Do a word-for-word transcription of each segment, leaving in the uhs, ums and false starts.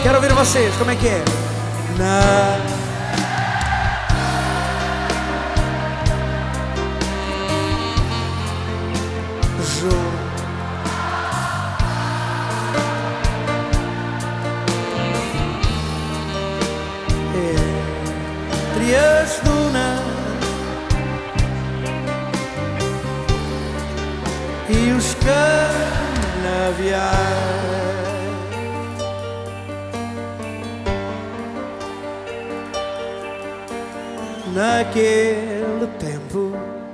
Quero ouvir vocês, como é que é? Na... Entre as dunas e os canaviais, naquele tempo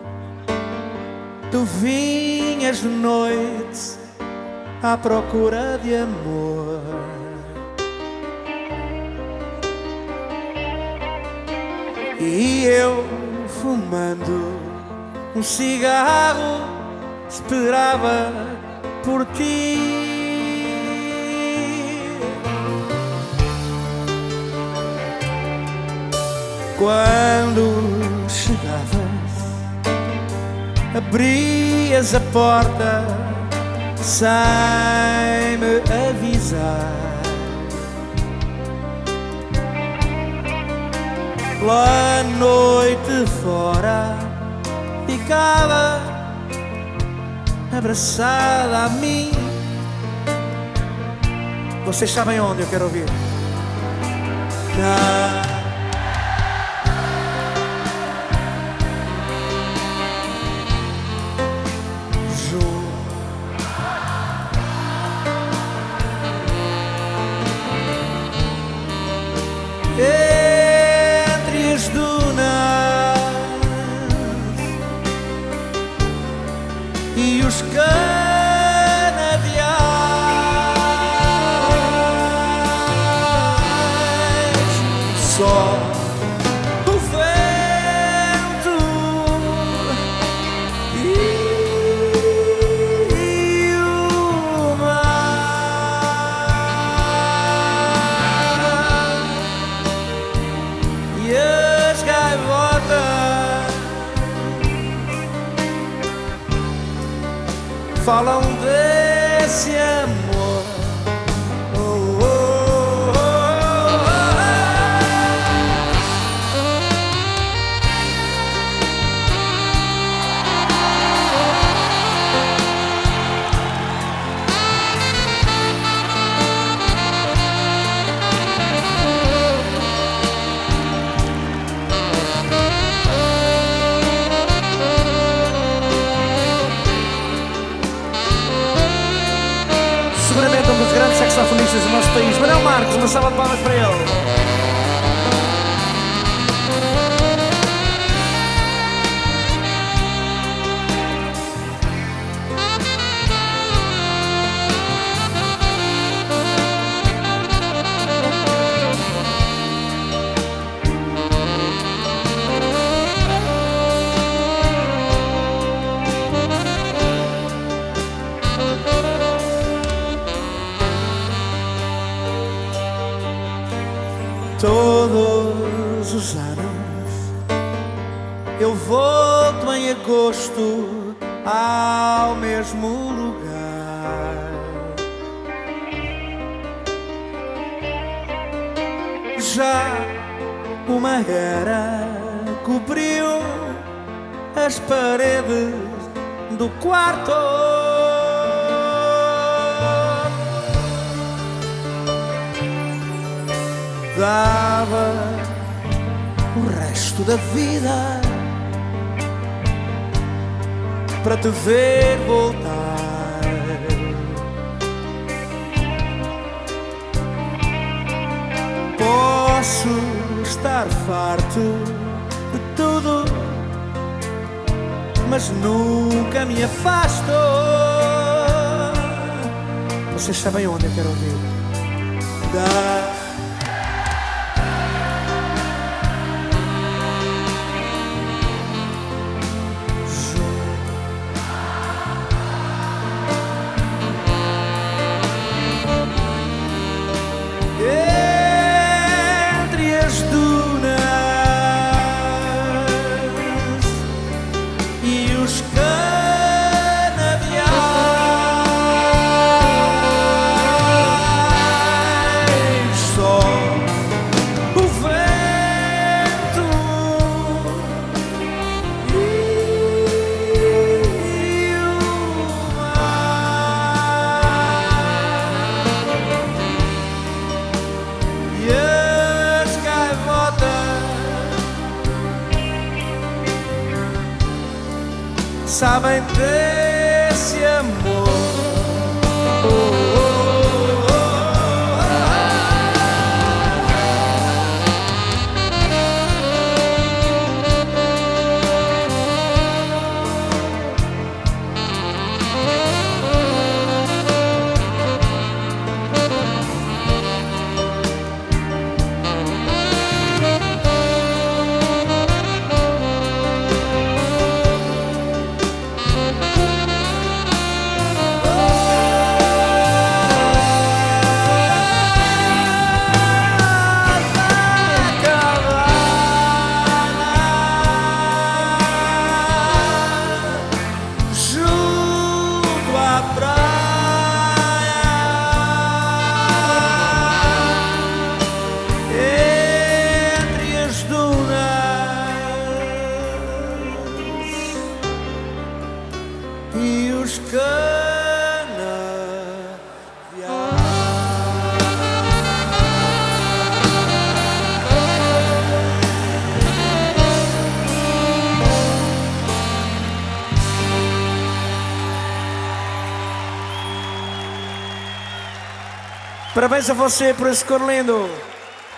tu vinhas de noite à procura de amor. E eu, fumando um cigarro, esperava por ti. Quando chegavas, abrias a porta sem me avisar. Pela noite fora ficava abraçada a mim. Vocês sabem onde eu quero ouvir? Na... Entre as dunas e os canaviais, só o vento e o mar e as gaivotas falam desse amor. Oh, oh, oh, oh, seguramente um dos grandes saxofonistas do nosso país, Manuel Marques, uma salva de palmas para ele. Todos os anos eu volto em agosto ao mesmo lugar. Já uma era cobriu as paredes do quarto. Dava o resto da vida para te ver voltar. Posso estar farto de tudo, mas nunca me afasto. Vocês sabem onde eu quero ouvir? Da... Entre as dunas e os canaviais, sabem desse amor. Oh, oh, oh, oh, e os canaviais. Parabéns a você por esse cor lindo.